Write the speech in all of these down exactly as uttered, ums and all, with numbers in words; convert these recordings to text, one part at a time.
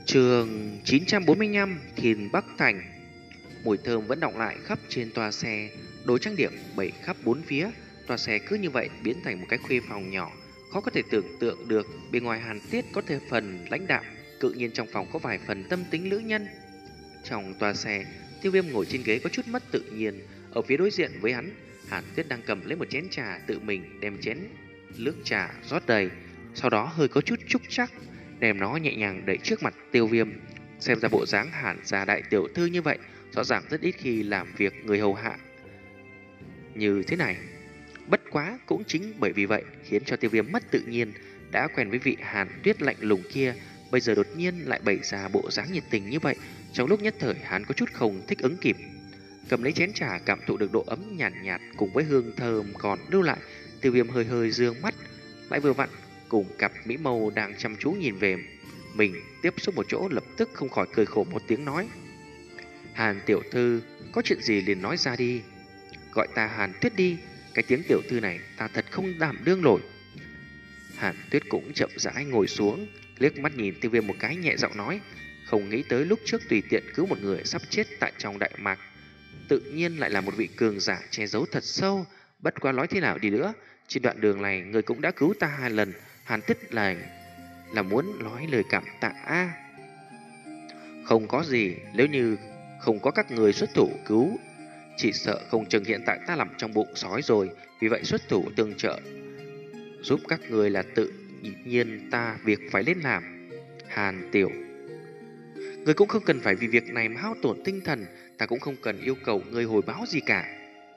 Trường chín trăm bốn mươi lăm, Thiên Bắc Thành. Mùi thơm vẫn đọng lại khắp trên toa xe, đồ trang điểm bày khắp bốn phía. Toa xe cứ như vậy biến thành một cái khuê phòng nhỏ, khó có thể tưởng tượng được. Bên ngoài Hàn Tuyết có thể phần lãnh đạm, tự nhiên trong phòng có vài phần tâm tính nữ nhân. Trong toa xe, Tiêu Viêm ngồi trên ghế có chút mất tự nhiên. Ở phía đối diện với hắn, Hàn Tuyết đang cầm lấy một chén trà, tự mình đem chén nước trà rót đầy, sau đó hơi có chút trúc chắc đem nó nhẹ nhàng đẩy trước mặt Tiêu Viêm. Xem ra bộ dáng Hàn gia đại tiểu thư như vậy, rõ ràng rất ít khi làm việc người hầu hạ như thế này. Bất quá cũng chính bởi vì vậy khiến cho Tiêu Viêm mất tự nhiên. Đã quen với vị Hàn Tuyết lạnh lùng kia, bây giờ đột nhiên lại bày ra bộ dáng nhiệt tình như vậy. Trong lúc nhất thời hắn có chút không thích ứng kịp. Cầm lấy chén trà, cảm thụ được độ ấm nhàn nhạt, nhạt cùng với hương thơm còn lưu lại, Tiêu Viêm hơi hơi dương mắt, lại vừa vặn cùng cặp mỹ mâu đang chăm chú nhìn về mình tiếp xúc một chỗ, lập tức không khỏi cười khổ một tiếng nói: Hàn tiểu thư, có chuyện gì liền nói ra đi. Gọi ta Hàn Tuyết đi, cái tiếng tiểu thư này ta thật không đảm đương nổi. Hàn Tuyết cũng chậm rãi ngồi xuống, liếc mắt nhìn Tiêu Viêm một cái, nhẹ giọng nói: Không nghĩ tới lúc trước tùy tiện cứu một người sắp chết tại trong đại mạc, tự nhiên lại là một vị cường giả che giấu thật sâu. Bất quá nói thế nào đi nữa, trên đoạn đường này người cũng đã cứu ta hai lần. Hàn Tuyết là là muốn nói lời cảm tạ a. Không có gì, nếu như không có các người xuất thủ cứu, chỉ sợ không chừng hiện tại ta nằm trong bụng sói rồi. Vì vậy xuất thủ tương trợ giúp các người là tự nhiên ta việc phải lên làm. Hàn tiểu, người cũng không cần phải vì việc này mà hao tổn tinh thần, ta cũng không cần yêu cầu người hồi báo gì cả.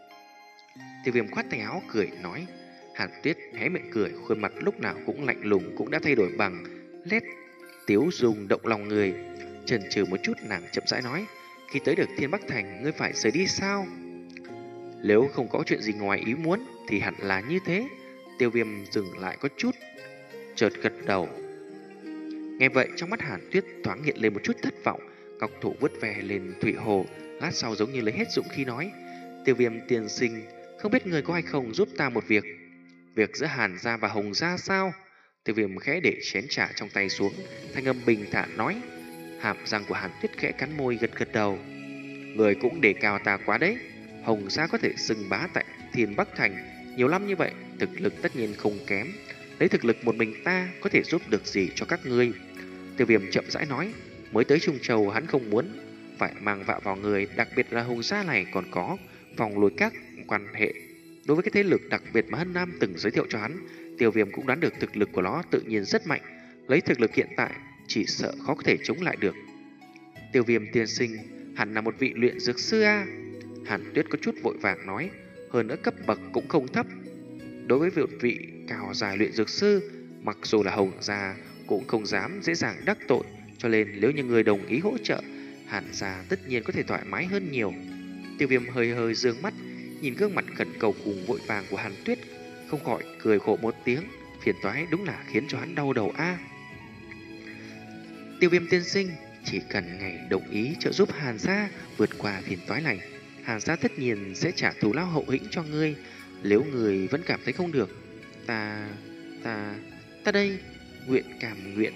Tiêu Viêm khoát tay áo cười nói. Hàn Tuyết hé miệng cười, khuôn mặt lúc nào cũng lạnh lùng cũng đã thay đổi bằng nét tiếu dung động lòng người. Chần chừ một chút, nàng chậm rãi nói: Khi tới được Thiên Bắc Thành, ngươi phải rời đi sao? Nếu không có chuyện gì ngoài ý muốn thì hẳn là như thế. Tiêu Viêm dừng lại có chút, chợt gật đầu. Nghe vậy trong mắt Hàn Tuyết thoáng hiện lên một chút thất vọng, ngọc thủ vứt về lên thủy hồ, lát sau giống như lấy hết dũng khí nói: Tiêu Viêm tiên sinh, không biết người có hay không giúp ta một việc. Việc giữa Hàn gia và Hồng gia sao? Tiêu Viêm khẽ để chén trà trong tay xuống, thanh âm bình thản nói. Hàm răng của Hàn Tuyết khẽ cắn môi, gật gật đầu. Người cũng đề cao ta quá đấy. Hồng gia có thể xưng bá tại Thiên Bắc Thành nhiều năm như vậy, thực lực tất nhiên không kém. Lấy thực lực một mình ta có thể giúp được gì cho các ngươi? Tiêu Viêm chậm rãi nói. Mới tới Trung Châu hắn không muốn phải mang vạ vào người, đặc biệt là Hồng gia này còn có vòng lối các quan hệ. Đối với cái thế lực đặc biệt mà Hân Nam từng giới thiệu cho hắn, Tiêu Viêm cũng đoán được thực lực của nó tự nhiên rất mạnh. Lấy thực lực hiện tại, chỉ sợ khó có thể chống lại được. Tiêu Viêm tiên sinh, hẳn là một vị luyện dược sư a. Hàn Tuyết có chút vội vàng nói, hơn nữa cấp bậc cũng không thấp. Đối với vị vị cao dài luyện dược sư, mặc dù là Hồng gia cũng không dám dễ dàng đắc tội, cho nên nếu như người đồng ý hỗ trợ, Hàn gia tất nhiên có thể thoải mái hơn nhiều. Tiêu Viêm hơi hơi dương mắt, nhìn gương mặt khẩn cầu cùng vội vàng của Hàn Tuyết, không khỏi cười khổ một tiếng. Phiền toái đúng là khiến cho hắn đau đầu a. Tiêu Viêm tiên sinh, chỉ cần ngài đồng ý trợ giúp Hàn gia vượt qua phiền toái này, Hàn gia tất nhiên sẽ trả thù lao hậu hĩnh cho ngươi. Nếu người vẫn cảm thấy không được, ta ta ta đây nguyện cảm nguyện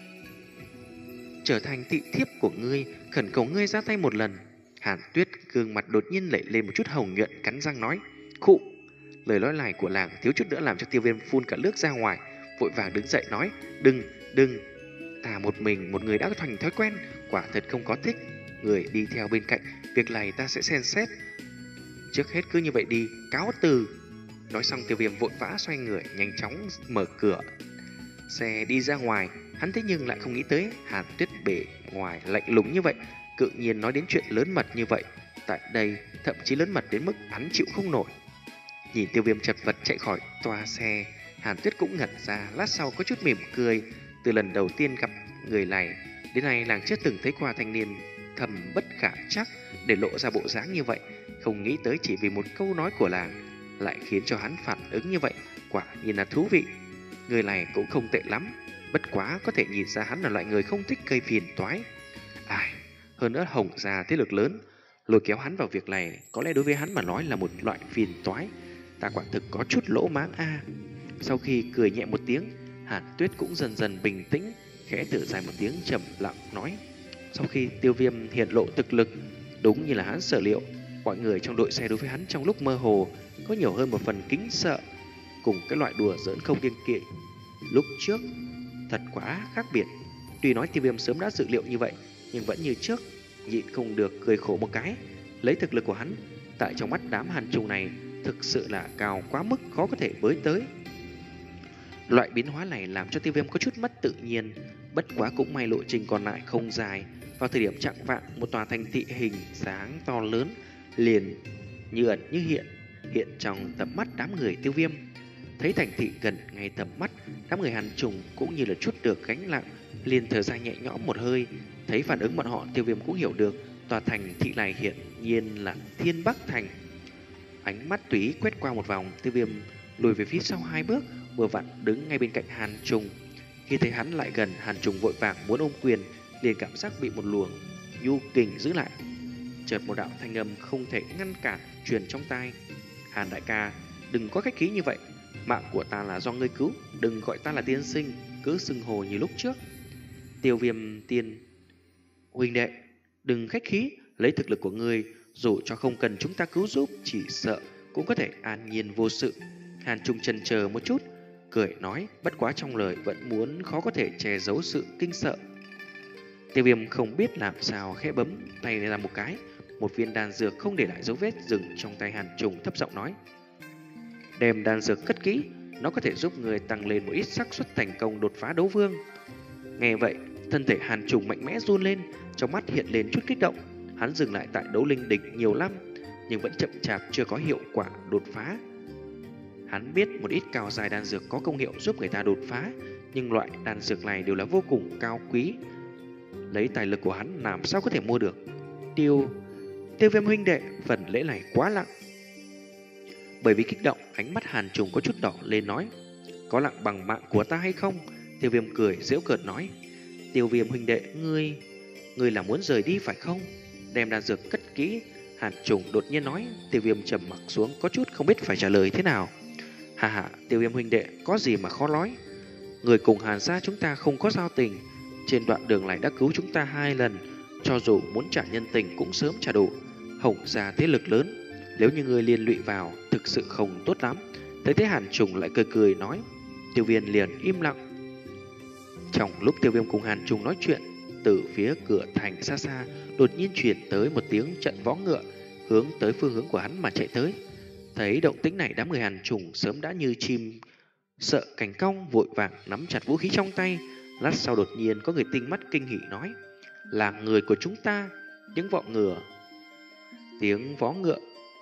trở thành thị thiếp của ngươi, khẩn cầu ngươi ra tay một lần. Hàn Tuyết gương mặt đột nhiên lẩy lên một chút hồng nhuận, cắn răng nói. Khụ. Lời nói này của làng thiếu chút nữa làm cho Tiêu Viêm phun cả nước ra ngoài, vội vàng đứng dậy nói. Đừng, đừng, ta một mình một người đã thành thói quen, quả thật không có thích người đi theo bên cạnh, việc này ta sẽ xem xét. Trước hết cứ như vậy đi, cáo từ. Nói xong Tiêu Viêm vội vã xoay người, nhanh chóng mở cửa xe đi ra ngoài. Hắn thế nhưng lại không nghĩ tới Hàn Tuyết bề ngoài lạnh lùng như vậy, cự nhiên nói đến chuyện lớn mật như vậy. Tại đây thậm chí lớn mật đến mức hắn chịu không nổi. Nhìn Tiêu Viêm chật vật chạy khỏi toa xe, Hàn Tuyết cũng ngẩn ra, lát sau có chút mỉm cười. Từ lần đầu tiên gặp người này đến nay, nàng chưa từng thấy qua thanh niên thầm bất khả chắc để lộ ra bộ dáng như vậy. Không nghĩ tới chỉ vì một câu nói của làng lại khiến cho hắn phản ứng như vậy, quả nhiên là thú vị. Người này cũng không tệ lắm, bất quá có thể nhìn ra hắn là loại người không thích gây phiền toái. Ai, hơn nữa Hồng gia thế lực lớn, lôi kéo hắn vào việc này có lẽ đối với hắn mà nói là một loại phiền toái. Ta quả thực có chút lỗ mãng a. Sau khi cười nhẹ một tiếng, Hàn Tuyết cũng dần dần bình tĩnh, khẽ thở dài một tiếng trầm lặng nói. Sau khi Tiêu Viêm hiện lộ thực lực, đúng như là hắn sở liệu, mọi người trong đội xe đối với hắn trong lúc mơ hồ có nhiều hơn một phần kính sợ, cùng cái loại đùa giỡn không kiêng kỵ. Lúc trước thật quá khác biệt. Tuy nói Tiêu Viêm sớm đã dự liệu như vậy, nhưng vẫn như trước, nhịn không được cười khổ một cái. Lấy thực lực của hắn, tại trong mắt đám Hàn Trùng này thực sự là cao quá mức khó có thể với tới. Loại biến hóa này làm cho Tiêu Viêm có chút mất tự nhiên, bất quá cũng may lộ trình còn lại không dài. Vào thời điểm chạng vạng, một tòa thành thị hình dáng to lớn liền như ẩn như hiện hiện trong tầm mắt đám người Tiêu Viêm. Thấy thành thị gần ngay tầm mắt, đám người Hàn Trùng cũng như là chút được gánh nặng, liền thở dài nhẹ nhõm một hơi. Thấy phản ứng bọn họ, Tiêu Viêm cũng hiểu được tòa thành thị này hiện nhiên là Thiên Bắc Thành. Ánh mắt tùy ý quét qua một vòng, Tiêu Viêm lùi về phía sau hai bước, vừa vặn đứng ngay bên cạnh Hàn Trùng. Khi thấy hắn lại gần, Hàn Trùng vội vàng muốn ôm quyền, liền cảm giác bị một luồng nhu kình giữ lại. Chợt một đạo thanh âm không thể ngăn cản truyền trong tai. Hàn đại ca, đừng có khách khí như vậy, mạng của ta là do ngươi cứu, đừng gọi ta là tiên sinh, cứ xưng hồ như lúc trước. Tiêu Viêm tiên huynh đệ, đừng khách khí, lấy thực lực của ngươi, dù cho không cần chúng ta cứu giúp, chỉ sợ cũng có thể an nhiên vô sự. Hàn Trung chần chờ một chút, cười nói, bất quá trong lời vẫn muốn khó có thể che giấu sự kinh sợ. Tiêu Viêm không biết làm sao khẽ bấm tay lên làm một cái, một viên đan dược không để lại dấu vết dừng trong tay Hàn Trùng, thấp giọng nói: đem đan dược cất kỹ, nó có thể giúp người tăng lên một ít xác suất thành công đột phá đấu vương. Nghe vậy, thân thể Hàn Trùng mạnh mẽ run lên, trong mắt hiện lên chút kích động. Hắn dừng lại tại đấu linh địch nhiều năm, nhưng vẫn chậm chạp chưa có hiệu quả đột phá. Hắn biết một ít cao dài đan dược có công hiệu giúp người ta đột phá, nhưng loại đan dược này đều là vô cùng cao quý, lấy tài lực của hắn làm sao có thể mua được. Tiêu Tiêu Viêm huynh đệ, phần lễ này quá nặng. Bởi vì kích động, ánh mắt Hàn Trùng có chút đỏ lên nói: có nặng bằng mạng của ta hay không? Tiêu Viêm cười giễu cợt nói: Tiêu Viêm huynh đệ, ngươi ngươi là muốn rời đi phải không? Đem đan dược cất kỹ. Hàn Trùng đột nhiên nói. Tiêu Viêm trầm mặc xuống, có chút không biết phải trả lời thế nào. Hà hà, Tiêu Viêm huynh đệ, có gì mà khó nói. Người cùng Hàn gia chúng ta không có giao tình, trên đoạn đường này đã cứu chúng ta hai lần, cho dù muốn trả nhân tình cũng sớm trả đủ. Hồng gia thế lực lớn, nếu như người liên lụy vào, thực sự không tốt lắm. Thấy thế Hàn Trùng lại cười cười nói. Tiêu Viêm liền im lặng. Trong lúc Tiêu Viêm cùng Hàn Trùng nói chuyện, từ phía cửa thành xa xa đột nhiên truyền tới một tiếng trận võ ngựa, hướng tới phương hướng của hắn mà chạy tới. Thấy động tĩnh này, đám người Hàn Trùng sớm đã như chim sợ cành cong, vội vàng nắm chặt vũ khí trong tay. Lát sau đột nhiên có người tinh mắt kinh hỉ nói: là người của chúng ta. Tiếng võ ngựa Tiếng vó ngựa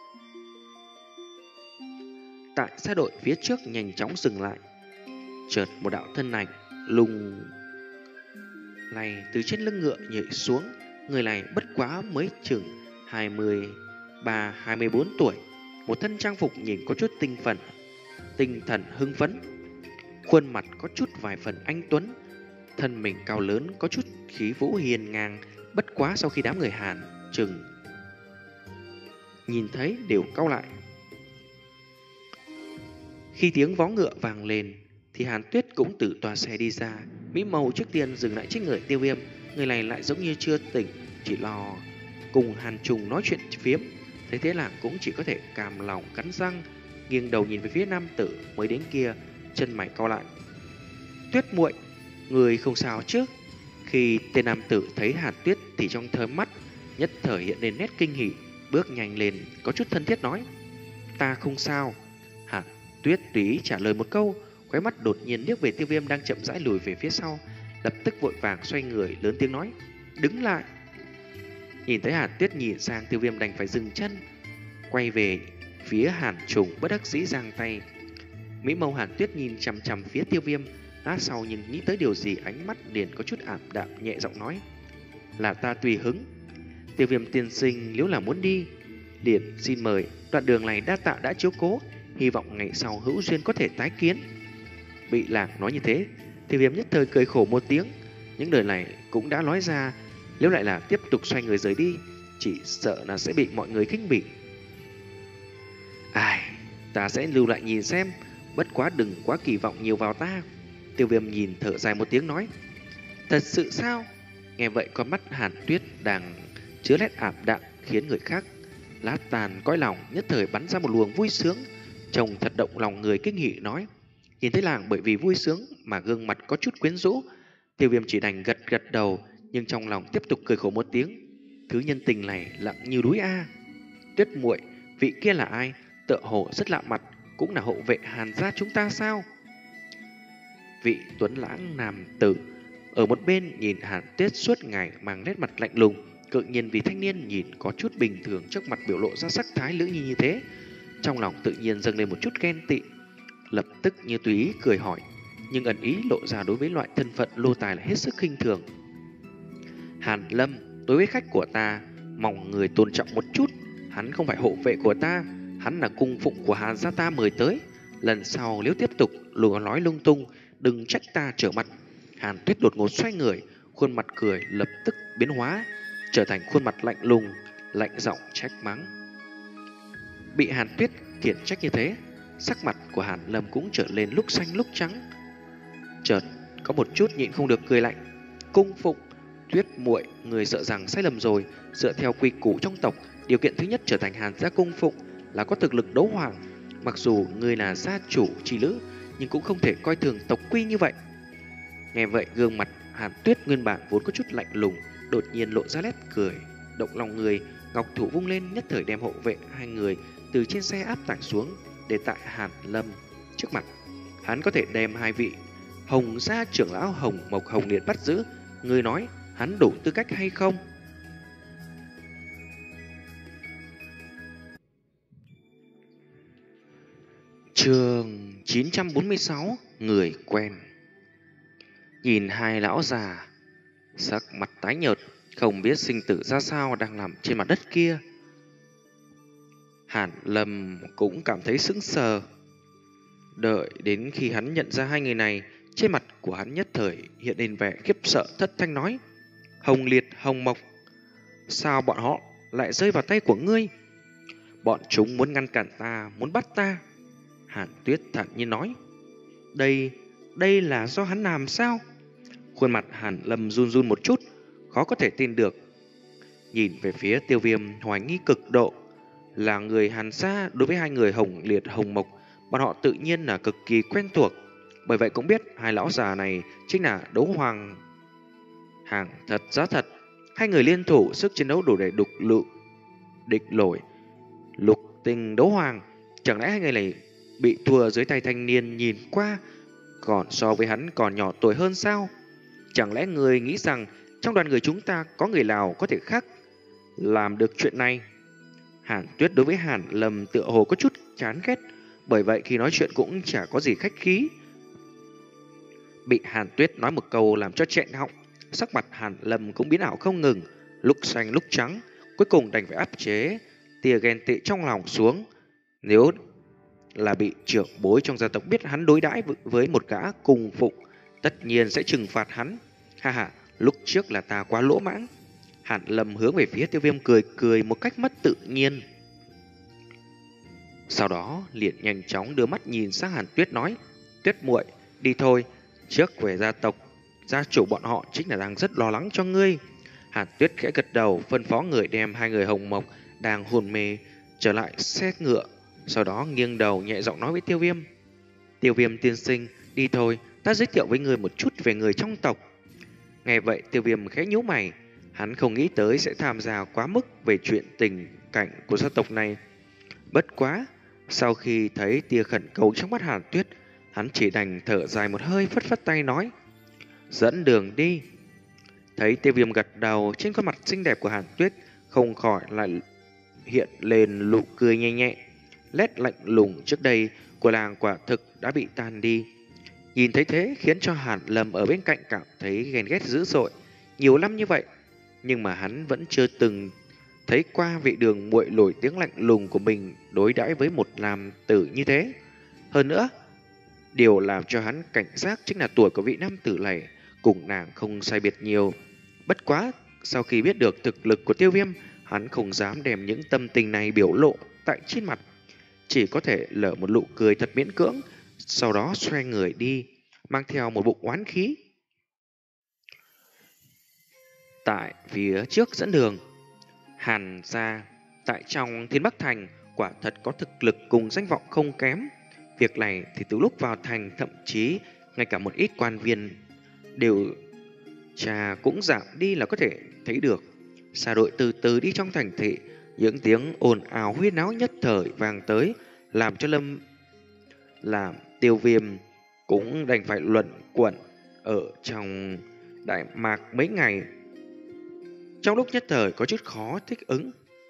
tại xa đội phía trước nhanh chóng dừng lại. Chợt một đạo thân ảnh lùng này từ trên lưng ngựa nhảy xuống. Người này bất quá mới chừng hai mươi ba hai mươi bốn tuổi, một thân trang phục nhìn có chút tinh thần tinh thần hưng phấn, khuôn mặt có chút vài phần anh tuấn, thân mình cao lớn có chút khí vũ hiên ngang. Bất quá sau khi đám người Hàn Trừng nhìn thấy đều cau lại. Khi tiếng vó ngựa vang lên thì Hàn Tuyết cũng từ tòa xe đi ra. Mỹ màu trước tiên dừng lại trước người Tiêu Viêm. Người này lại giống như chưa tỉnh, chỉ lo cùng Hàn Trùng nói chuyện phiếm. Thấy thế là cũng chỉ có thể càm lòng cắn răng, nghiêng đầu nhìn về phía nam tử mới đến kia, chân mày cau lại. Tuyết muội, người không sao chứ? Khi tên nam tử thấy Hàn Tuyết thì trong thớ mắt nhất thời hiện lên nét kinh hỉ, bước nhanh lên có chút thân thiết nói: ta không sao. Hàn Tuyết tùy ý trả lời một câu, khóe mắt đột nhiên liếc về Tiêu Viêm đang chậm rãi lùi về phía sau, lập tức vội vàng xoay người lớn tiếng nói: đứng lại. Nhìn thấy Hàn Tuyết nhìn sang, Tiêu Viêm đành phải dừng chân, quay về phía Hàn Trùng bất đắc dĩ giang tay. Mỹ mâu Hàn Tuyết nhìn chằm chằm phía Tiêu Viêm, lát sau nhìn nghĩ tới điều gì, ánh mắt liền có chút ảm đạm, nhẹ giọng nói: là ta tùy hứng. Tiêu Viêm tiên sinh nếu là muốn đi, liền xin mời, đoạn đường này đa tạ đã chiếu cố, hy vọng ngày sau hữu duyên có thể tái kiến. Bị Lạc nói như thế, Tiêu Viêm nhất thời cười khổ một tiếng. Những lời này cũng đã nói ra, nếu lại là tiếp tục xoay người rời đi, chỉ sợ là sẽ bị mọi người khinh bỉ. Ai, ta sẽ lưu lại nhìn xem, bất quá đừng quá kỳ vọng nhiều vào ta. Tiêu Viêm nhìn thở dài một tiếng nói: Thật sự sao? Nghe vậy con mắt Hàn Tuyết đang chứa nét ảm đạm khiến người khác lát tàn cõi lòng nhất thời bắn ra một luồng vui sướng. Trông thật động lòng người, kinh hỉ nói. Nhìn thấy làng bởi vì vui sướng mà gương mặt có chút quyến rũ, Tiêu Viêm chỉ đành gật gật đầu, nhưng trong lòng tiếp tục cười khổ một tiếng. Thứ nhân tình này lặng như núi a. Tuyết muội, vị kia là ai? Tựa hồ rất lạ mặt, cũng là hộ vệ Hàn gia chúng ta sao? Vị tuấn lãng nam tử ở một bên nhìn Hàn Tuyết suốt ngày mang nét mặt lạnh lùng, tự nhiên vì thanh niên nhìn có chút bình thường trước mặt biểu lộ ra sắc thái lữ nhi như thế, trong lòng tự nhiên dâng lên một chút ghen tị, lập tức như tùy ý cười hỏi, nhưng ẩn ý lộ ra đối với loại thân phận lô tài là hết sức khinh thường. Hàn Lâm, đối với khách của ta, mong người tôn trọng một chút, hắn không phải hộ vệ của ta, hắn là cung phụng của Hàn gia ta mời tới, lần sau nếu tiếp tục lùa nói lung tung, đừng trách ta trở mặt. Hàn Tuyết đột ngột xoay người, khuôn mặt cười lập tức biến hóa, trở thành khuôn mặt lạnh lùng, lạnh giọng trách mắng. Bị Hàn Tuyết khiển trách như thế, sắc mặt của Hàn Lâm cũng trở lên lúc xanh lúc trắng. Chợt có một chút nhịn không được cười lạnh. Cung phụng, Tuyết muội, người sợ rằng sai lầm rồi. Dựa theo quy củ trong tộc, điều kiện thứ nhất trở thành Hàn gia cung phụng là có thực lực đấu hoàng. Mặc dù người là gia chủ chi nữ, nhưng cũng không thể coi thường tộc quy như vậy. Nghe vậy, gương mặt Hàn Tuyết nguyên bản vốn có chút lạnh lùng, đột nhiên lộ ra nét cười động lòng người, ngọc thủ vung lên nhất thời đem hộ vệ hai người từ trên xe áp tải xuống, để tại Hàn Lâm trước mặt. Hắn có thể đem hai vị Hồng gia trưởng lão Hồng Mộc Hồng Liệt bắt giữ, người nói hắn đủ tư cách hay không? Chương chín trăm bốn mươi sáu, người quen. Nhìn hai lão già sắc mặt tái nhợt, không biết sinh tử ra sao đang nằm trên mặt đất kia, Hàn Lâm cũng cảm thấy sững sờ. Đợi đến khi hắn nhận ra hai người này, trên mặt của hắn nhất thời hiện lên vẻ khiếp sợ, thất thanh nói: Hồng Liệt, Hồng Mộc, sao bọn họ lại rơi vào tay của ngươi? Bọn chúng muốn ngăn cản ta, muốn bắt ta. Hàn Tuyết thản nhiên nói. Đây, đây là do hắn làm sao? Khuôn mặt Hàn Lâm run run một chút, khó có thể tin được. Nhìn về phía Tiêu Viêm hoài nghi cực độ. Là người Hàn gia, đối với hai người Hồng Liệt, Hồng Mộc, bọn họ tự nhiên là cực kỳ quen thuộc. Bởi vậy cũng biết hai lão già này chính là đấu hoàng hàng thật giá thật. Hai người liên thủ, sức chiến đấu đủ để đục lự địch nổi lục tình đấu hoàng. Chẳng lẽ hai người này bị thua dưới tay thanh niên nhìn qua còn so với hắn còn nhỏ tuổi hơn sao? Chẳng lẽ người nghĩ rằng trong đoàn người chúng ta có người nào có thể khác làm được chuyện này? Hàn Tuyết đối với Hàn Lâm tựa hồ có chút chán ghét, bởi vậy khi nói chuyện cũng chả có gì khách khí. Bị Hàn Tuyết nói một câu làm cho chẹn họng, sắc mặt Hàn Lâm cũng biến ảo không ngừng, lúc xanh lúc trắng, cuối cùng đành phải áp chế tia ghen tị trong lòng xuống. Nếu là bị trưởng bối trong gia tộc biết hắn đối đãi với một gã cùng phụng, tất nhiên sẽ trừng phạt hắn. Ha ha, lúc trước là ta quá lỗ mãng. Hàn Lâm hướng về phía Tiêu Viêm cười cười một cách mất tự nhiên. Sau đó liền nhanh chóng đưa mắt nhìn sang Hàn Tuyết nói: Tuyết muội, đi thôi, trước về gia tộc, gia chủ bọn họ chính là đang rất lo lắng cho ngươi. Hàn Tuyết khẽ gật đầu, phân phó người đem hai người Hồng Mộc đang hôn mê trở lại xe ngựa. Sau đó nghiêng đầu nhẹ giọng nói với Tiêu Viêm: Tiêu Viêm tiên sinh, đi thôi, ta giới thiệu với người một chút về người trong tộc. Nghe vậy Tiêu Viêm khẽ nhíu mày, hắn không nghĩ tới sẽ tham gia quá mức về chuyện tình cảnh của gia tộc này. Bất quá, sau khi thấy tia khẩn cầu trong mắt Hàn Tuyết, hắn chỉ đành thở dài một hơi, phất phất tay nói: Dẫn đường đi. Thấy Tiêu Viêm gật đầu, trên khuôn mặt xinh đẹp của Hàn Tuyết không khỏi lại hiện lên nụ cười nhẹ nhẹ. Nét lạnh lùng trước đây của làng quả thực đã bị tan đi. Nhìn thấy thế khiến cho Hàn Lâm ở bên cạnh cảm thấy ghen ghét dữ dội. Nhiều năm như vậy, nhưng mà hắn vẫn chưa từng thấy qua vị đường muội nổi tiếng lạnh lùng của mình đối đãi với một nam tử như thế. Hơn nữa, điều làm cho hắn cảnh giác chính là tuổi của vị nam tử này cùng nàng không sai biệt nhiều. Bất quá, sau khi biết được thực lực của Tiêu Viêm, hắn không dám đem những tâm tình này biểu lộ tại trên mặt, chỉ có thể lở một nụ cười thật miễn cưỡng, sau đó xoay người đi, mang theo một bụng oán khí. Tại phía trước dẫn đường, Hàn gia tại trong Thiên Bắc Thành quả thật có thực lực cùng danh vọng không kém. Việc này thì từ lúc vào thành, thậm chí ngay cả một ít quan viên đều trà cũng giảm đi là có thể thấy được. Xa đội từ từ đi trong thành thị, những tiếng ồn ào huyên náo nhất thời vang tới, làm cho Lâm làm Tiêu Viêm cũng đành phải luẩn quẩn ở trong Đại Mạc mấy ngày. Trong lúc nhất thời có chút khó thích ứng.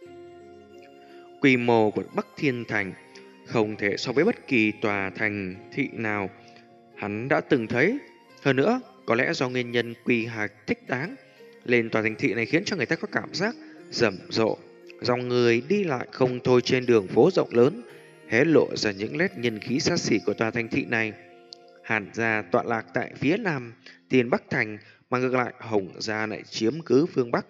Quy mô của Bắc Thiên Thành không thể so với bất kỳ tòa thành thị nào hắn đã từng thấy. Hơn nữa, có lẽ do nguyên nhân quy hoạch thích đáng, lên tòa thành thị này khiến cho người ta có cảm giác rầm rộ. Dòng người đi lại không thôi trên đường phố rộng lớn, hé lộ ra những nét nhân khí xa xỉ của tòa thành thị này. Hàn gia tọa lạc tại phía nam Thiên Bắc Thành, mà ngược lại Hồng gia lại chiếm cứ phương Bắc.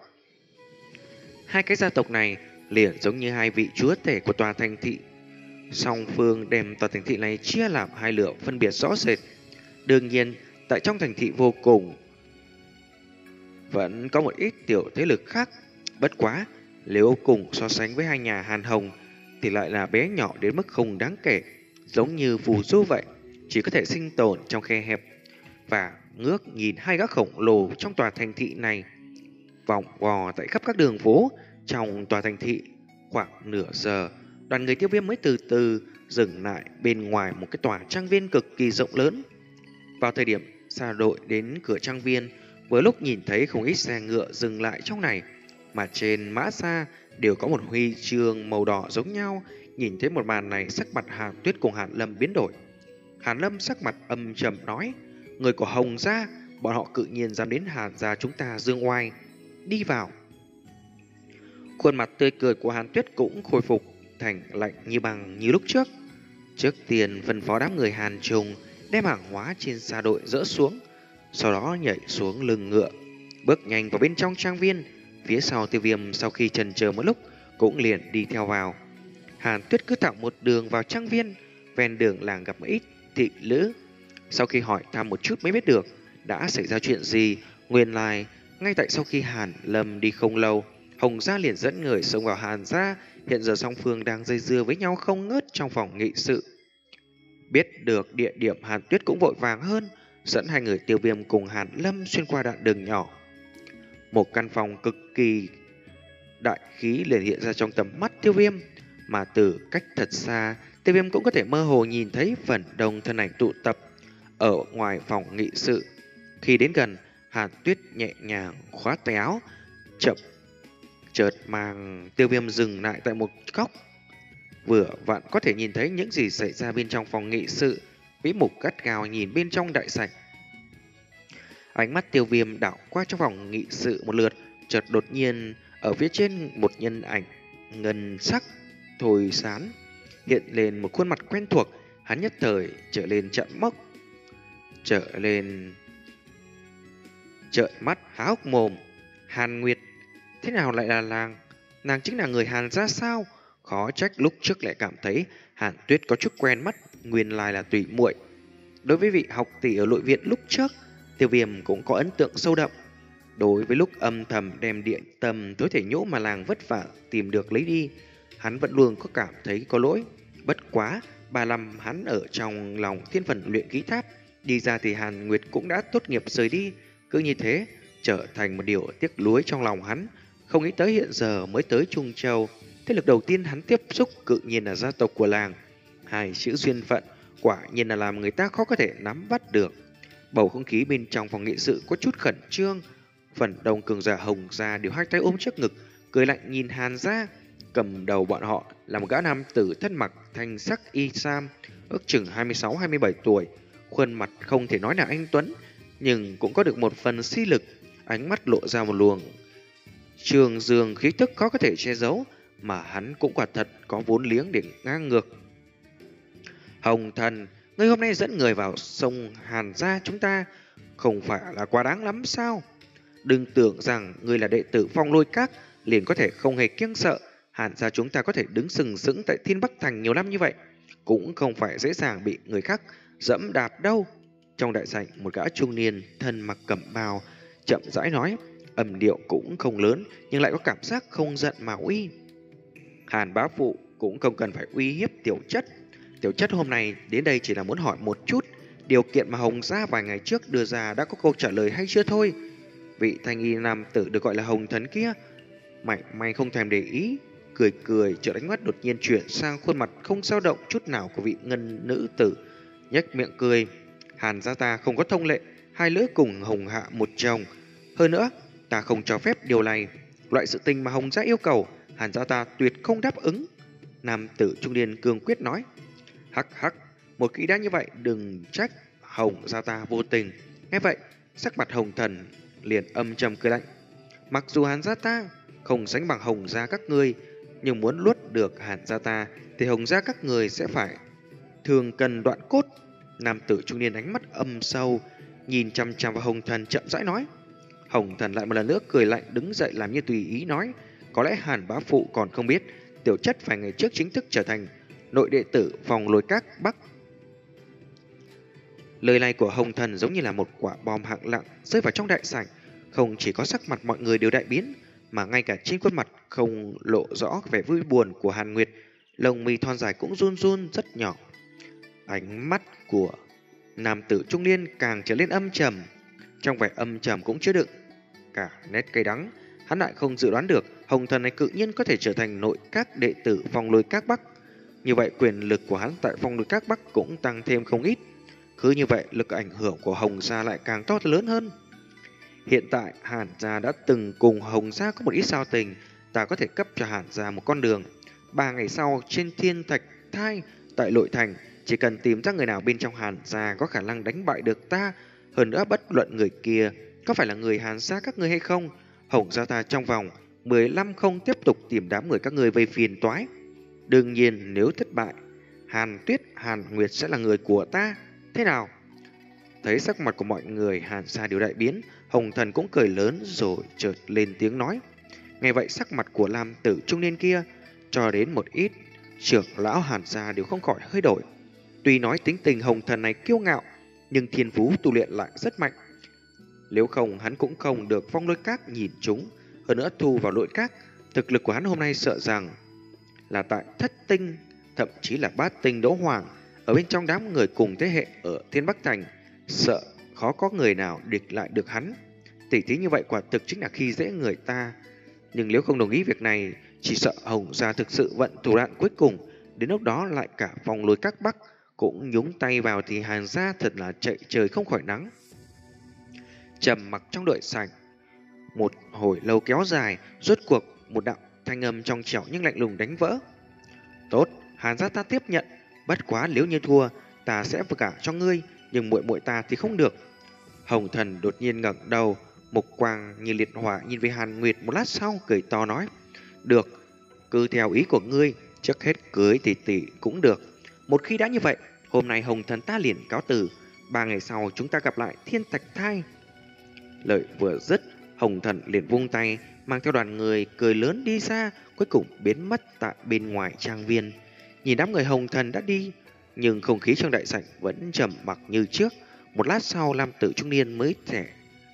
Hai cái gia tộc này liền giống như hai vị chúa tể của tòa thành thị. Song phương đem tòa thành thị này chia làm hai lửa phân biệt rõ rệt. Đương nhiên, tại trong thành thị vô cùng vẫn có một ít tiểu thế lực khác. Bất quá, nếu cùng so sánh với hai nhà Hàn Hồng thì lại là bé nhỏ đến mức không đáng kể, giống như phù du vậy, chỉ có thể sinh tồn trong khe hẹp. Và ngước nhìn hai gã khổng lồ trong tòa thành thị này vòng vò tại khắp các đường phố trong tòa thành thị. Khoảng nửa giờ, đoàn người Tiêu Viêm mới từ từ dừng lại bên ngoài một cái tòa trang viên cực kỳ rộng lớn. Vào thời điểm xa đội đến cửa trang viên, vừa lúc nhìn thấy không ít xe ngựa dừng lại trong này, mà trên mã xa đều có một huy chương màu đỏ giống nhau. Nhìn thấy một màn này, sắc mặt Hàn Tuyết cùng Hàn Lâm biến đổi. Hàn Lâm sắc mặt âm trầm nói: người của Hồng gia, bọn họ cự nhiên dám đến Hàn gia chúng ta dương oai. Đi vào. Khuôn mặt tươi cười của Hàn Tuyết cũng khôi phục thành lạnh như băng như lúc trước. Trước tiên phân phó đám người Hàn Trùng đem hàng hóa trên xa đội dỡ xuống, sau đó nhảy xuống lưng ngựa, bước nhanh vào bên trong trang viên. Phía sau Tiêu Viêm sau khi chần chờ một lúc cũng liền đi theo vào. Hàn Tuyết cứ thẳng một đường vào trang viên. Ven đường làng gặp một ít thị nữ. Sau khi hỏi thăm một chút mới biết được đã xảy ra chuyện gì. Nguyên lai ngay tại sau khi Hàn Lâm đi không lâu, Hồng gia liền dẫn người xông vào Hàn gia. Hiện giờ song phương đang dây dưa với nhau không ngớt trong phòng nghị sự. Biết được địa điểm, Hàn Tuyết cũng vội vàng hơn, dẫn hai người Tiêu Viêm cùng Hàn Lâm xuyên qua đoạn đường nhỏ. Một căn phòng cực kỳ đại khí liền hiện ra trong tầm mắt Tiêu Viêm, mà từ cách thật xa, Tiêu Viêm cũng có thể mơ hồ nhìn thấy phần đông thân ảnh tụ tập ở ngoài phòng nghị sự. Khi đến gần, Hàn Tuyết nhẹ nhàng khóa tay áo, chậm chợt mang Tiêu Viêm dừng lại tại một góc. Vừa vặn có thể nhìn thấy những gì xảy ra bên trong phòng nghị sự. Vĩ Mục gắt gao nhìn bên trong đại sảnh. Ánh mắt Tiêu Viêm đảo qua trong phòng nghị sự một lượt, chợt đột nhiên ở phía trên một nhân ảnh ngân sắc thôi sán hiện lên một khuôn mặt quen thuộc. Hắn nhất thời trở lên trợn mốc, trở lên trợn mắt há hốc mồm. Hàn Nguyệt, thế nào lại là nàng? Nàng chính là người Hàn gia sao? Khó trách lúc trước lại cảm thấy Hàn Tuyết có chút quen mắt, nguyên lai là tùy muội. Đối với vị học tỷ ở nội viện lúc trước, Tiêu Viêm cũng có ấn tượng sâu đậm. Đối với lúc âm thầm đem điện tâm tối thể nhỗ mà làng vất vả tìm được lấy đi, hắn vẫn luôn có cảm thấy có lỗi. Bất quá, ba năm hắn ở trong lòng thiên phần luyện ký tháp, đi ra thì Hàn Nguyệt cũng đã tốt nghiệp rời đi. Cứ như thế, trở thành một điều tiếc nuối trong lòng hắn. Không nghĩ tới hiện giờ mới tới Trung Châu, thế lực đầu tiên hắn tiếp xúc cự nhiên là gia tộc của làng. Hai chữ duyên phận quả nhiên là làm người ta khó có thể nắm bắt được. Bầu không khí bên trong phòng nghị sự có chút khẩn trương. Phần đông cường giả Hồng gia đều hai tay ôm trước ngực, cười lạnh nhìn Hàn gia. Cầm đầu bọn họ là một gã nam tử thân mặc thanh sắc y sam, ước chừng hai mươi sáu hai mươi bảy tuổi. Khuôn mặt không thể nói là anh tuấn, nhưng cũng có được một phần si lực. Ánh mắt lộ ra một luồng trường dương khí tức khó có thể che giấu, mà hắn cũng quả thật có vốn liếng để ngang ngược. Hồng thần, ngươi hôm nay dẫn người vào sông Hàn gia chúng ta, không phải là quá đáng lắm sao? Đừng tưởng rằng ngươi là đệ tử Phong Lôi Các liền có thể không hề kiêng sợ. Hàn gia chúng ta có thể đứng sừng sững tại Thiên Bắc Thành nhiều năm như vậy, cũng không phải dễ dàng bị người khác dẫm đạp đâu. Trong đại sảnh, một gã trung niên thân mặc cẩm bào chậm rãi nói: Âm điệu cũng không lớn nhưng lại có cảm giác không giận mà uy. Hàn bá phụ cũng không cần phải uy hiếp tiểu chất. Tiểu chất hôm nay đến đây chỉ là muốn hỏi một chút, điều kiện mà Hồng gia vài ngày trước đưa ra đã có câu trả lời hay chưa thôi. Vị thanh y nam tử được gọi là Hồng Thần kia mảy may không thèm để ý, cười cười, chợt ánh mắt đột nhiên chuyển sang khuôn mặt không dao động chút nào của vị ngân nữ tử, nhếch miệng cười. Hàn gia ta không có thông lệ hai lữ cùng Hồng hạ một chồng, hơn nữa ta không cho phép điều này. Loại sự tình mà Hồng gia yêu cầu, Hàn gia ta tuyệt không đáp ứng. Nam tử trung niên cương quyết nói. Hắc hắc, một khi đã như vậy đừng trách Hồng gia ta vô tình. Nghe vậy, sắc mặt Hồng Thần liền âm trầm cười lạnh. Mặc dù Hàn gia ta không sánh bằng Hồng gia các ngươi, nhưng muốn luốt được Hàn gia ta thì Hồng gia các người sẽ phải thường cần đoạn cốt. Nam tử trung niên ánh mắt âm sâu, nhìn chăm chăm vào Hồng Thần chậm rãi nói. Hồng Thần lại một lần nữa cười lạnh đứng dậy làm như tùy ý nói. Có lẽ Hàn bá phụ còn không biết, tiểu chất vài ngày trước chính thức trở thành nội đệ tử phòng lôi các Bắc. Lời này của Hồng Thần giống như là một quả bom hạng nặng rơi vào trong đại sảnh. Không chỉ có sắc mặt mọi người đều đại biến, mà ngay cả trên khuôn mặt không lộ rõ vẻ vui buồn của Hàn Nguyệt, lông mi thon dài cũng run run rất nhỏ. Ánh mắt của nam tử trung niên càng trở lên âm trầm, trong vẻ âm trầm cũng chứa đựng cả nét cay đắng. Hắn lại không dự đoán được Hồng Thần này cự nhiên có thể trở thành nội các đệ tử phòng lôi các Bắc. Như vậy quyền lực của hắn tại phòng lôi các Bắc cũng tăng thêm không ít. Cứ như vậy lực ảnh hưởng của Hồng gia lại càng to lớn hơn. Hiện tại Hàn gia đã từng cùng Hồng gia có một ít giao tình, ta có thể cấp cho Hàn gia một con đường. Ba ngày sau trên thiên thạch thai tại nội thành, chỉ cần tìm ra người nào bên trong Hàn gia có khả năng đánh bại được ta, hơn nữa bất luận người kia có phải là người Hàn gia các ngươi hay không, Hồng gia ta trong vòng mười lăm không tiếp tục tìm đám người các ngươi vây phiền toái. Đương nhiên nếu thất bại, Hàn Tuyết, Hàn Nguyệt sẽ là người của ta. Thế nào? Thấy sắc mặt của mọi người Hàn gia đều đại biến, Hồng Thần cũng cười lớn rồi chợt lên tiếng nói. Nghe vậy sắc mặt của nam tử trung niên kia cho đến một ít trưởng lão Hàn gia đều không khỏi hơi đổi. Tuy nói tính tình Hồng Thần này kiêu ngạo, nhưng thiên phú tu luyện lại rất mạnh. Nếu không hắn cũng không được phong lôi các nhìn chúng, hơn nữa thu vào nội các, thực lực của hắn hôm nay sợ rằng là tại thất tinh, thậm chí là bát tinh đấu hoàng, ở bên trong đám người cùng thế hệ ở Thiên Bắc Thành, sợ khó có người nào địch lại được hắn. Tỉ thí như vậy quả thực chính là khi dễ người ta. Nhưng nếu không đồng ý việc này, chỉ sợ Hồng gia thực sự vận thủ đoạn cuối cùng, đến lúc đó lại cả phòng lôi các Bắc cũng nhúng tay vào thì Hàn gia thật là chạy trời không khỏi nắng. Trầm mặc trong đợi sảnh một hồi lâu kéo dài, rốt cuộc một đạo thanh âm trong trẻo nhưng lạnh lùng đánh vỡ. Tốt, Hàn gia ta tiếp nhận, bất quá nếu như thua, ta sẽ vừa cả cho ngươi, nhưng muội muội ta thì không được. Hồng Thần đột nhiên ngẩng đầu, mục quang như liệt hỏa nhìn về Hàn Nguyệt một lát sau cười to nói: "Được, cứ theo ý của ngươi, trước hết cưới tỷ tỷ cũng được. Một khi đã như vậy, hôm nay Hồng Thần ta liền cáo từ, ba ngày sau chúng ta gặp lại Thiên Thạch Thai." Lời vừa dứt, Hồng Thần liền vung tay, mang theo đoàn người cười lớn đi xa, cuối cùng biến mất tại bên ngoài trang viên. Nhìn đám người Hồng Thần đã đi, nhưng không khí trong đại sảnh vẫn trầm mặc như trước. Một lát sau, nam tử trung niên mới thẻ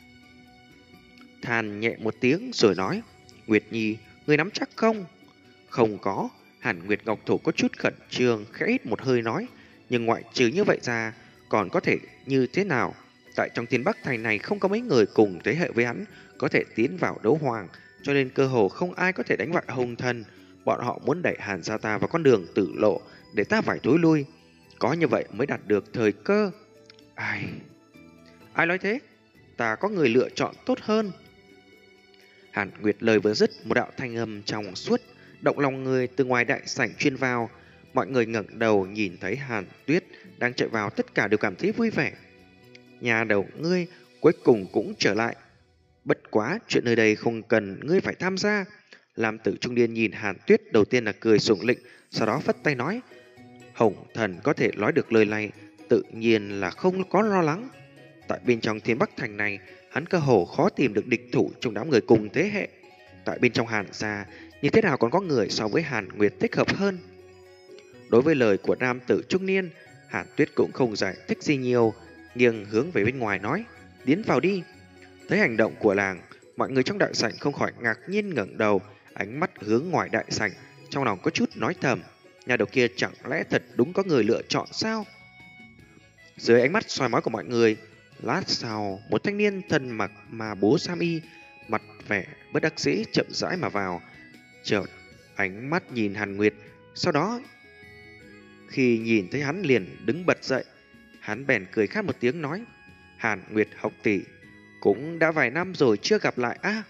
than nhẹ một tiếng rồi nói: "Nguyệt Nhi, ngươi nắm chắc không?" "Không có." Hàn Nguyệt Ngọc Thổ có chút khẩn trương, khẽ hít một hơi nói: "Nhưng ngoại trừ như vậy ra, còn có thể như thế nào? Tại trong Thiên Bắc Thành này không có mấy người cùng thế hệ với hắn có thể tiến vào đấu hoàng, cho nên cơ hồ không ai có thể đánh bại Hồng Thần. Bọn họ muốn đẩy Hàn gia ta vào con đường tử lộ để ta phải thối lui. Có như vậy mới đạt được thời cơ." Ai... Ai nói thế? Ta có người lựa chọn tốt hơn. Hàn Nguyệt lời vừa dứt, một đạo thanh âm trong suốt động lòng người từ ngoài đại sảnh truyền vào. Mọi người ngẩng đầu nhìn thấy Hàn Tuyết đang chạy vào, tất cả đều cảm thấy vui vẻ. Nhà đầu ngươi cuối cùng cũng trở lại. Bất quá chuyện nơi đây không cần ngươi phải tham gia. Làm tử trung niên nhìn Hàn Tuyết đầu tiên là cười sủng lịnh, sau đó phất tay nói: Hồng Thần có thể nói được lời này, tự nhiên là không có lo lắng. Tại bên trong Thiên Bắc Thành này, hắn cơ hồ khó tìm được địch thủ trong đám người cùng thế hệ. Tại bên trong Hàn gia, như thế nào còn có người so với Hàn Nguyệt thích hợp hơn? Đối với lời của nam tử trung niên, Hàn Tuyết cũng không giải thích gì nhiều, nghiêng hướng về bên ngoài nói: Tiến vào đi. Thấy hành động của làng, Mọi người trong đại sảnh không khỏi ngạc nhiên ngẩng đầu, ánh mắt hướng ngoài đại sảnh, trong lòng có chút nói thầm, nhà đầu kia chẳng lẽ thật đúng có người lựa chọn sao? Dưới ánh mắt soi mói của mọi người, lát sau một thanh niên thân mặc mà bố sam y, mặt vẻ bất đắc dĩ chậm rãi mà vào, chợt ánh mắt nhìn Hàn Nguyệt, sau đó khi nhìn thấy hắn liền đứng bật dậy. Hắn bèn cười khát một tiếng nói: Hàn Nguyệt học tỷ, cũng đã vài năm rồi chưa gặp lại á. À,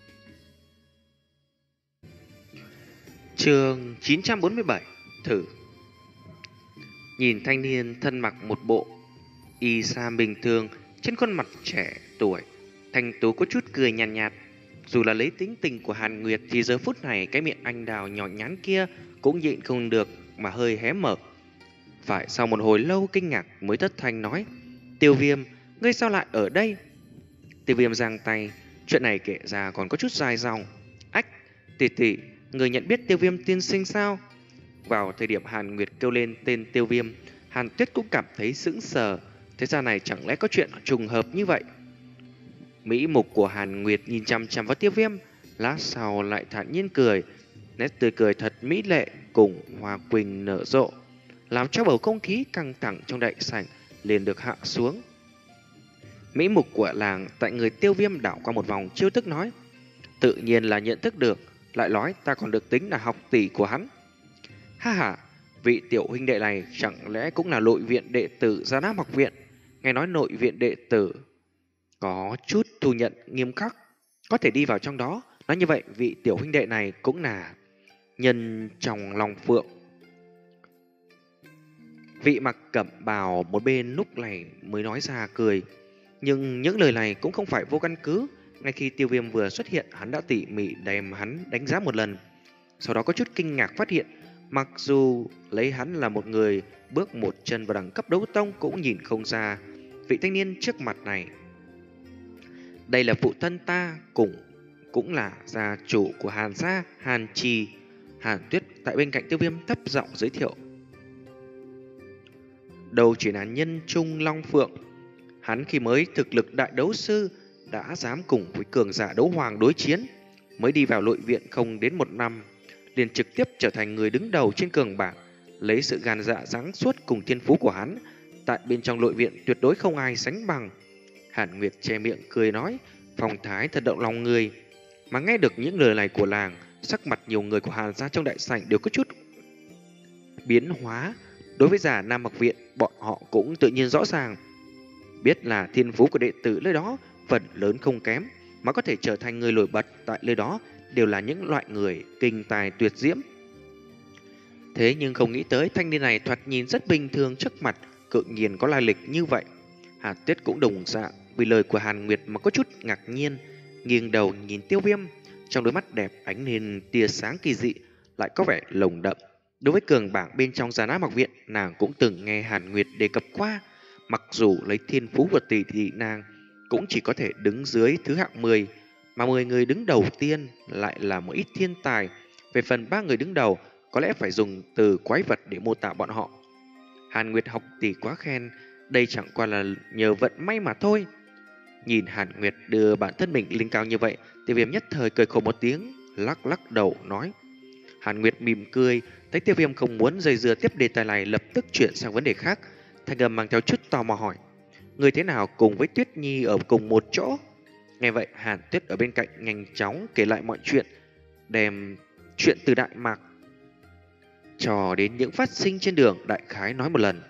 chương chín trăm bốn mươi bảy thử. Nhìn thanh niên thân mặc một bộ y sam bình thường, trên khuôn mặt trẻ tuổi thanh tú có chút cười nhàn nhạt, nhạt. Dù là lấy tính tình của Hàn Nguyệt thì giờ phút này cái miệng anh đào nhỏ nhắn kia cũng nhịn không được mà hơi hé mở. Phải sau một hồi lâu kinh ngạc mới thất thanh nói: Tiêu Viêm, ngươi sao lại ở đây? Tiêu Viêm giang tay, chuyện này kể ra còn có chút dài dòng. Ách, tỷ tỷ, người nhận biết Tiêu Viêm tiên sinh sao? Vào thời điểm Hàn Nguyệt kêu lên tên Tiêu Viêm, Hàn Tuyết cũng cảm thấy sững sờ. Thế ra này chẳng lẽ có chuyện trùng hợp như vậy? Mỹ mục của Hàn Nguyệt nhìn chăm chăm vào Tiêu Viêm, lát sau lại thản nhiên cười, nét tươi cười thật mỹ lệ cùng hoa quỳnh nở rộ, làm cho bầu không khí căng thẳng trong đại sảnh liền được hạ xuống. Mỹ mục của làng tại người Tiêu Viêm đảo qua một vòng chiêu thức nói: tự nhiên là nhận thức được, lại nói ta còn được tính là học tỷ của hắn. Ha ha, vị tiểu huynh đệ này chẳng lẽ cũng là nội viện đệ tử Gia Nam học viện? Nghe nói nội viện đệ tử có chút thu nhận nghiêm khắc, có thể đi vào trong đó. Nói như vậy vị tiểu huynh đệ này cũng là nhân trong lòng phượng. Vị mặc cẩm bào một bên lúc này mới nói ra cười, nhưng những lời này cũng không phải vô căn cứ. Ngay khi Tiêu Viêm vừa xuất hiện, hắn đã tỉ mỉ đem hắn đánh giá một lần, sau đó có chút kinh ngạc phát hiện mặc dù lấy hắn là một người bước một chân vào đẳng cấp đấu tông cũng nhìn không ra vị thanh niên trước mặt này đây là phụ thân ta, cùng cũng là gia chủ của Hàn gia, Hàn Trì. Hàn Tuyết tại bên cạnh Tiêu Viêm thấp giọng giới thiệu: đầu chỉ là nhân trung long phượng, hắn khi mới thực lực đại đấu sư đã dám cùng với cường giả đấu hoàng đối chiến, mới đi vào nội viện không đến một năm liền trực tiếp trở thành người đứng đầu trên cường bảng. Lấy sự gan dạ sáng suốt cùng thiên phú của hắn, tại bên trong nội viện tuyệt đối không ai sánh bằng. Hàn Nguyệt che miệng cười nói, phong thái thật động lòng người. Mà nghe được những lời này của làng, sắc mặt nhiều người của Hàn gia trong đại sảnh đều có chút biến hóa. Đối với giả Nam học viện, bọn họ cũng tự nhiên rõ ràng, biết là thiên phú của đệ tử nơi đó phần lớn không kém, mà có thể trở thành người nổi bật tại nơi đó đều là những loại người kinh tài tuyệt diễm. Thế nhưng không nghĩ tới thanh niên này thoạt nhìn rất bình thường trước mặt, cự nhiên có lai lịch như vậy. Hàn Tuyết cũng đồng dạng vì lời của Hàn Nguyệt mà có chút ngạc nhiên, nghiêng đầu nhìn Tiêu Viêm, trong đôi mắt đẹp ánh lên tia sáng kỳ dị, lại có vẻ lồng đậm. Đối với cường bảng bên trong Già Nam học viện, nàng cũng từng nghe Hàn Nguyệt đề cập qua, mặc dù lấy thiên phú của tỷ tỷ nàng cũng chỉ có thể đứng dưới thứ hạng mười, mà mười người đứng đầu tiên lại là một ít thiên tài. Về phần ba người đứng đầu, có lẽ phải dùng từ quái vật để mô tả bọn họ. Hàn Nguyệt học tỷ quá khen, đây chẳng qua là nhờ vận may mà thôi. Nhìn Hàn Nguyệt đưa bản thân mình lên cao như vậy, Tiêu Viêm nhất thời cười khổ một tiếng, lắc lắc đầu nói. Hàn Nguyệt mỉm cười, thấy Tiêu Viêm không muốn dây dưa tiếp đề tài này, lập tức chuyển sang vấn đề khác. Thanh âm mang theo chút tò mò hỏi, người thế nào cùng với Tuyết Nhi ở cùng một chỗ? Nghe vậy, Hàn Tuyết ở bên cạnh nhanh chóng kể lại mọi chuyện, đem chuyện từ Đại Mạc cho đến những phát sinh trên đường đại khái nói một lần.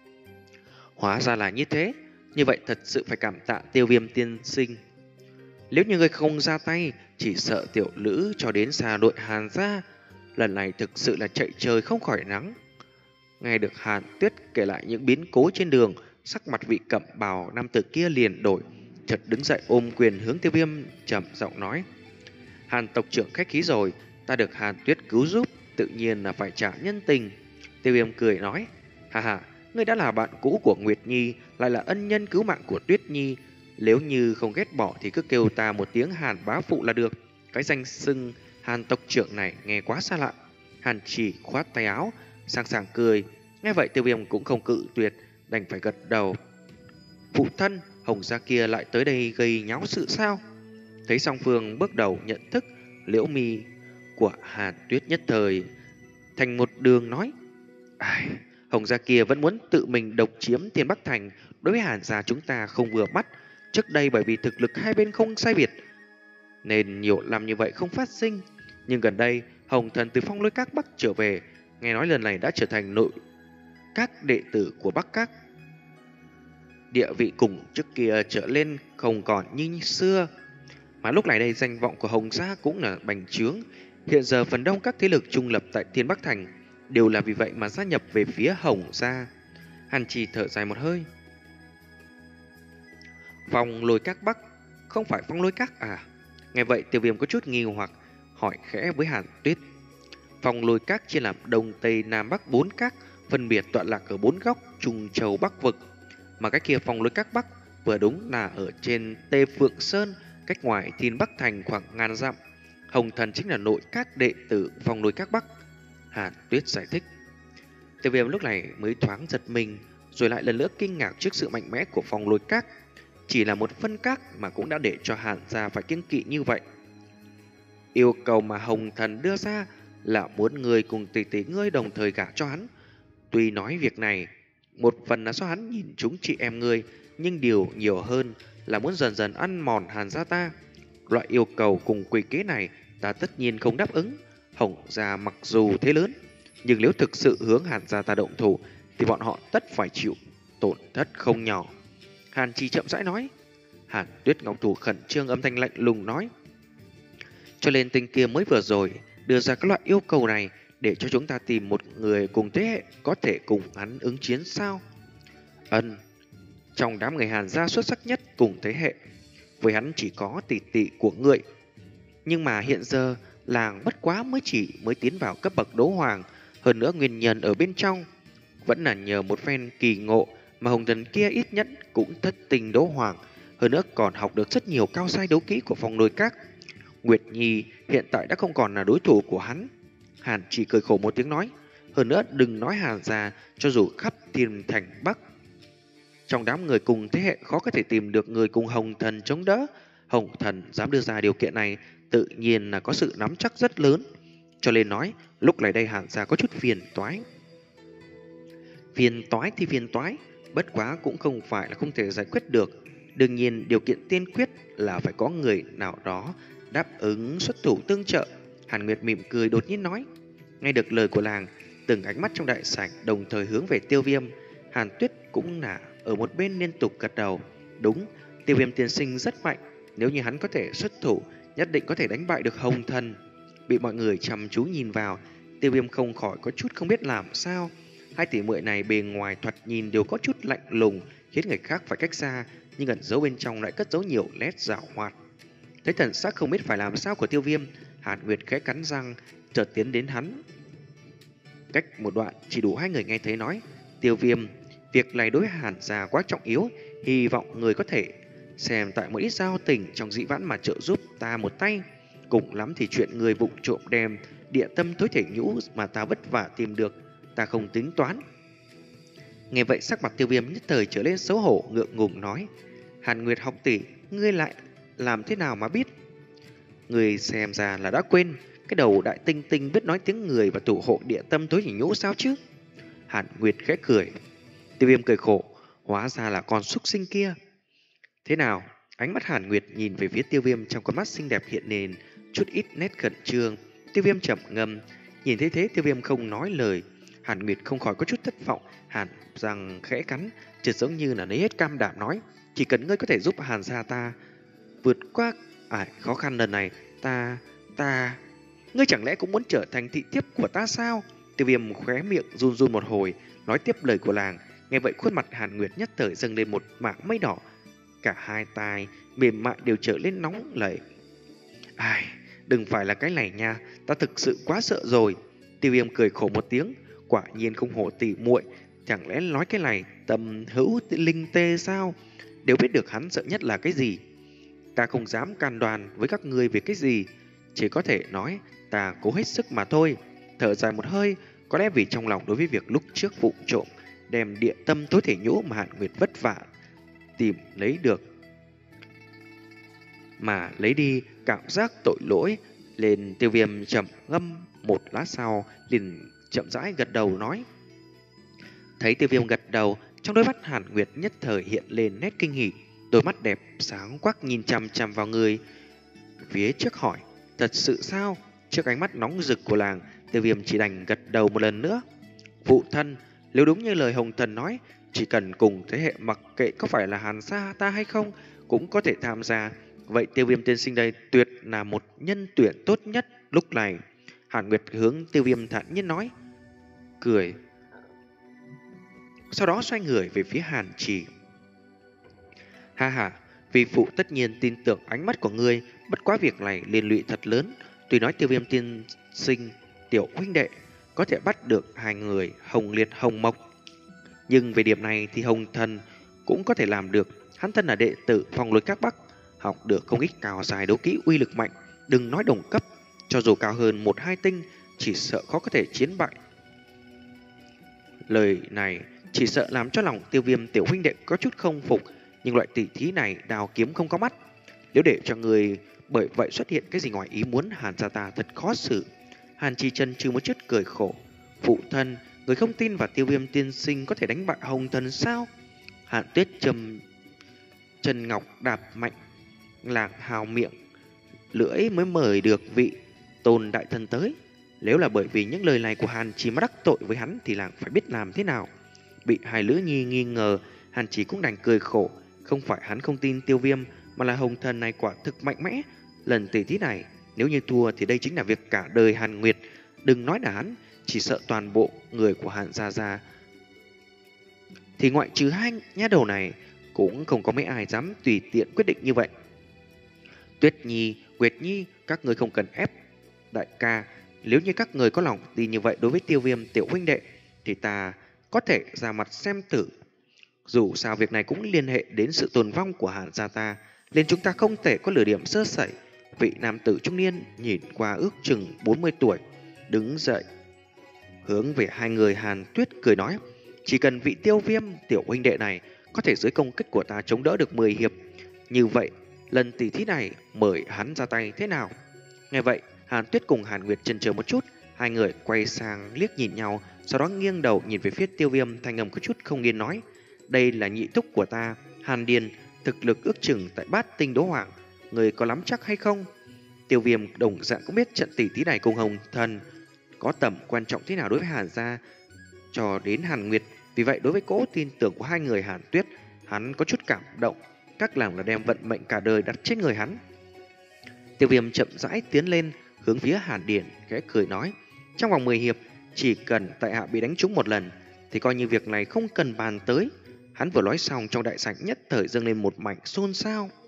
Hóa ra là như thế, như vậy thật sự phải cảm tạ Tiêu Viêm tiên sinh. Nếu như người không ra tay, chỉ sợ tiểu lữ cho đến xa đội Hàn gia, lần này thực sự là chạy trời không khỏi nắng. Nghe được Hàn Tuyết kể lại những biến cố trên đường, sắc mặt vị cẩm bào nam tử kia liền đổi, chợt đứng dậy ôm quyền hướng Tiêu Viêm trầm giọng nói: Hàn tộc trưởng khách khí rồi, ta được Hàn Tuyết cứu giúp, tự nhiên là phải trả nhân tình. Tiêu Viêm cười nói, hà hà, ngươi đã là bạn cũ của Nguyệt Nhi, lại là ân nhân cứu mạng của Tuyết Nhi, nếu như không ghét bỏ thì cứ kêu ta một tiếng Hàn bá phụ là được. Cái danh xưng Hàn tộc trưởng này nghe quá xa lạ. Hàn chỉ khoát tay áo, sảng sảng cười. Nghe vậy Tiêu Viêm cũng không cự tuyệt, đành phải gật đầu. Phụ thân, Hồng gia kia lại tới đây gây nháo sự sao? Thấy song phương bước đầu nhận thức, liễu mi của Hàn Tuyết nhất thời thành một đường nói: Ai, Hồng gia kia vẫn muốn tự mình độc chiếm Thiên Bắc Thành, đối với Hàn gia chúng ta không vừa mắt. Trước đây bởi vì thực lực hai bên không sai biệt nên nhiều năm như vậy không phát sinh, nhưng gần đây Hồng Thần từ Phong Lôi Các Bắc trở về, nghe nói lần này đã trở thành nội các đệ tử của Bắc Các, địa vị cùng trước kia trở lên không còn như xưa. Mà lúc này đây danh vọng của Hồng gia cũng là bành trướng. Hiện giờ phần đông các thế lực trung lập tại Thiên Bắc Thành đều là vì vậy mà gia nhập về phía Hồng gia. Hàn Trì thở dài một hơi. Phong Lôi Các Bắc không phải Phong Lôi Các à? Nghe vậy Tiêu Viêm có chút nghi hoặc hỏi khẽ với Hàn Tuyết. Phong Lôi Các chia làm Đông Tây Nam Bắc bốn các, phân biệt tọa lạc ở bốn góc Trung Châu Bắc vực. Mà cái kia Phong Lôi Các Bắc vừa đúng là ở trên Tê Phượng Sơn, cách ngoài Thiên Bắc Thành khoảng ngàn dặm. Hồng Thần chính là nội các đệ tử Phong Lôi Các Bắc. Hàn Tuyết giải thích. Tiêu Viêm lúc này mới thoáng giật mình, rồi lại lần nữa kinh ngạc trước sự mạnh mẽ của Phong Lôi Các. Chỉ là một phân các mà cũng đã để cho Hàn gia phải kiêng kỵ như vậy. Yêu cầu mà Hồng Thần đưa ra là muốn người cùng tỷ tỷ ngươi đồng thời gả cho hắn. Tuy nói việc này một phần là do hắn nhìn chúng chị em ngươi, nhưng điều nhiều hơn là muốn dần dần ăn mòn Hàn gia ta. Loại yêu cầu cùng quy kế này ta tất nhiên không đáp ứng. Hồng gia mặc dù thế lớn, nhưng nếu thực sự hướng Hàn gia ta động thủ thì bọn họ tất phải chịu tổn thất không nhỏ. Hàn Trì chậm rãi nói. Hàn Tuyết ngọc thủ khẩn trương, âm thanh lạnh lùng nói. Cho nên tên kia mới vừa rồi đưa ra các loại yêu cầu này để cho chúng ta tìm một người cùng thế hệ có thể cùng hắn ứng chiến sao? Ân, trong đám người Hàn gia xuất sắc nhất cùng thế hệ, với hắn chỉ có tỷ tỷ của ngươi. Nhưng mà hiện giờ làng bất quá mới chỉ mới tiến vào cấp bậc đấu hoàng, hơn nữa nguyên nhân ở bên trong vẫn là nhờ một phen kỳ ngộ mà Hồng Thần kia ít nhất cũng thất tình đấu hoàng, hơn nữa còn học được rất nhiều cao sai đấu kỹ của Phong Lôi Các. Nguyệt Nhi hiện tại đã không còn là đối thủ của hắn. Hàn chỉ cười khổ một tiếng nói. Hơn nữa đừng nói Hàn gia, cho dù khắp Thiên Thành Bắc, trong đám người cùng thế hệ khó có thể tìm được người cùng Hồng Thần chống đỡ. Hồng Thần dám đưa ra điều kiện này, tự nhiên là có sự nắm chắc rất lớn. Cho nên nói lúc này đây Hàn gia có chút phiền toái. Phiền toái thì phiền toái, bất quá cũng không phải là không thể giải quyết được. Đương nhiên điều kiện tiên quyết là phải có người nào đó đáp ứng xuất thủ tương trợ. Hàn Nguyệt mỉm cười đột nhiên nói. Nghe được lời của làng, từng ánh mắt trong đại sảnh đồng thời hướng về Tiêu Viêm. Hàn Tuyết cũng là ở một bên liên tục gật đầu. Đúng, Tiêu Viêm tiên sinh rất mạnh, nếu như hắn có thể xuất thủ, nhất định có thể đánh bại được Hồng Thần. Bị mọi người chăm chú nhìn vào, Tiêu Viêm không khỏi có chút không biết làm sao. Hai tỷ muội này bề ngoài thoạt nhìn đều có chút lạnh lùng, khiến người khác phải cách xa, nhưng ẩn giấu bên trong lại cất giấu nhiều nét giảo hoạt. Thấy thần sắc không biết phải làm sao của Tiêu Viêm, Hàn Nguyệt khẽ cắn răng, chợt tiến đến hắn. Cách một đoạn chỉ đủ hai người nghe thấy nói. Tiêu Viêm, việc này đối với Hàn gia quá trọng yếu, hy vọng người có thể xem tại một ít giao tình trong dĩ vãng mà trợ giúp ta một tay. Cùng lắm thì chuyện người vụng trộm đem địa tâm tối thể nhũ mà ta vất vả tìm được, ta không tính toán. Nghe vậy sắc mặt Tiêu Viêm nhất thời trở lên xấu hổ, ngượng ngùng nói. Hàn Nguyệt học tỷ, ngươi lại làm thế nào mà biết? Người xem ra là đã quên, cái đầu đại tinh tinh biết nói tiếng người và thủ hộ địa tâm tối thể nhũ sao chứ? Hàn Nguyệt khẽ cười. Tiêu Viêm cười khổ, hóa ra là con súc sinh kia. Thế nào? Ánh mắt Hàn Nguyệt nhìn về phía Tiêu Viêm, trong con mắt xinh đẹp hiện nền chút ít nét khẩn trương. Tiêu Viêm chậm ngâm, nhìn thấy thế Tiêu Viêm không nói lời. Hàn Nguyệt không khỏi có chút thất vọng, Hàn răng khẽ cắn, chợt giống như là lấy hết cam đảm nói, chỉ cần ngươi có thể giúp Hàn gia ta vượt qua ải khó khăn lần này, ta ta ngươi chẳng lẽ cũng muốn trở thành thị thiếp của ta sao? Tiêu Viêm khóe miệng run run một hồi, nói tiếp lời của làng. Nghe vậy khuôn mặt Hàn Nguyệt nhất thời dâng lên một mảng mây đỏ, cả hai tai mềm mại đều trở lên nóng lẩy. Ai, đừng phải là cái này nha, ta thực sự quá sợ rồi. Tiêu Viêm cười khổ một tiếng, quả nhiên không hổ tỷ muội, chẳng lẽ nói cái này tầm hữu linh tê sao? Đều biết được hắn sợ nhất là cái gì. Ta không dám can đoan với các ngươi về cái gì, chỉ có thể nói ta cố hết sức mà thôi. Thở dài một hơi, có lẽ vì trong lòng đối với việc lúc trước vụ trộm đem địa tâm tối thể nhũ mà Hàn Nguyệt vất vả tìm lấy được mà lấy đi cảm giác tội lỗi. Lên Tiêu Viêm trầm ngâm một lát sau liền chậm rãi gật đầu nói. Thấy Tiêu Viêm gật đầu, trong đôi mắt Hàn Nguyệt nhất thời hiện lên nét kinh hỉ, đôi mắt đẹp sáng quắc nhìn chằm chằm vào người phía trước hỏi: thật sự sao? Trước ánh mắt nóng rực của làng, Tiêu Viêm chỉ đành gật đầu một lần nữa. Phụ thân, nếu đúng như lời Hồng Thần nói, chỉ cần cùng thế hệ mặc kệ có phải là Hàn gia ta hay không cũng có thể tham gia, vậy Tiêu Viêm tiên sinh đây tuyệt là một nhân tuyển tốt nhất. Lúc này Hàn Nguyệt hướng Tiêu Viêm thản nhiên nói, cười, sau đó xoay người về phía Hàn Trì. Ha ha, vì phụ tất nhiên tin tưởng ánh mắt của ngươi, bất quá việc này liên lụy thật lớn. Tuy nói Tiêu Viêm tiên sinh tiểu huynh đệ có thể bắt được hai người Hồng Liệt Hồng Mộc, nhưng về điểm này thì Hồng Thần cũng có thể làm được. Hắn thân là đệ tử Phong Lôi Các Bắc, học được không ít cao dài đấu kỹ uy lực mạnh, đừng nói đồng cấp, cho dù cao hơn một hai tinh chỉ sợ khó có thể chiến bại. Lời này chỉ sợ làm cho lòng Tiêu Viêm tiểu huynh đệ có chút không phục, nhưng loại tỷ thí này đào kiếm không có mắt, nếu để cho người bởi vậy xuất hiện cái gì ngoài ý muốn, Hàn gia ta thật khó xử. Hàn Chi Chân chưa một chút cười khổ, phụ thân, người không tin vào Tiêu Viêm tiên sinh có thể đánh bại Hồng Thần sao? Hàn Tuyết trầm chân ngọc đạp mạnh lạc hào miệng lưỡi mới mời được vị tôn đại thần tới. Nếu là bởi vì những lời này của Hàn Chỉ mà đắc tội với hắn thì làng phải biết làm thế nào. Bị hai lữ nhi nghi ngờ, Hàn Chỉ cũng đành cười khổ. Không phải hắn không tin Tiêu Viêm, mà là Hồng Thần này quả thực mạnh mẽ. Lần tỷ thí này nếu như thua thì đây chính là việc cả đời Hàn Nguyệt. Đừng nói là hắn, chỉ sợ toàn bộ người của Hàn gia gia thì ngoại trừ hai nhát đầu này cũng không có mấy ai dám tùy tiện quyết định như vậy. Tuyết Nhi, Nguyệt Nhi, các người không cần ép đại ca. Nếu như các người có lòng tin như vậy đối với Tiêu Viêm tiểu huynh đệ thì ta có thể ra mặt xem thử. Dù sao việc này cũng liên hệ đến sự tồn vong của Hàn gia ta, nên chúng ta không thể có lửa điểm sơ sẩy. Vị nam tử trung niên nhìn qua ước chừng bốn mươi tuổi, đứng dậy hướng về hai người Hàn Tuyết cười nói, chỉ cần vị Tiêu Viêm tiểu huynh đệ này có thể dưới công kích của ta chống đỡ được mười hiệp, như vậy lần tỷ thí này mời hắn ra tay thế nào? Nghe vậy, Hàn Tuyết cùng Hàn Nguyệt chần chờ một chút, hai người quay sang liếc nhìn nhau, sau đó nghiêng đầu nhìn về phía Tiêu Viêm, thanh âm có chút không yên nói, đây là nhị thúc của ta, Hàn Điền, thực lực ước chừng tại bát tinh đấu hoàng, người có lắm chắc hay không? Tiêu Viêm đồng dạng cũng biết trận tỷ thí này cùng Hồng Thần có tầm quan trọng thế nào đối với Hàn gia cho đến Hàn Nguyệt, vì vậy đối với cỗ tin tưởng của hai người Hàn Tuyết, hắn có chút cảm động, các làm là đem vận mệnh cả đời đặt trên người hắn. Tiêu Viêm chậm rãi tiến lên, hướng phía Hàn Điền khẽ cười nói, trong vòng mười hiệp chỉ cần tại hạ bị đánh trúng một lần thì coi như việc này không cần bàn tới. Hắn vừa nói xong, trong đại sảnh nhất thời dâng lên một mảnh xôn xao.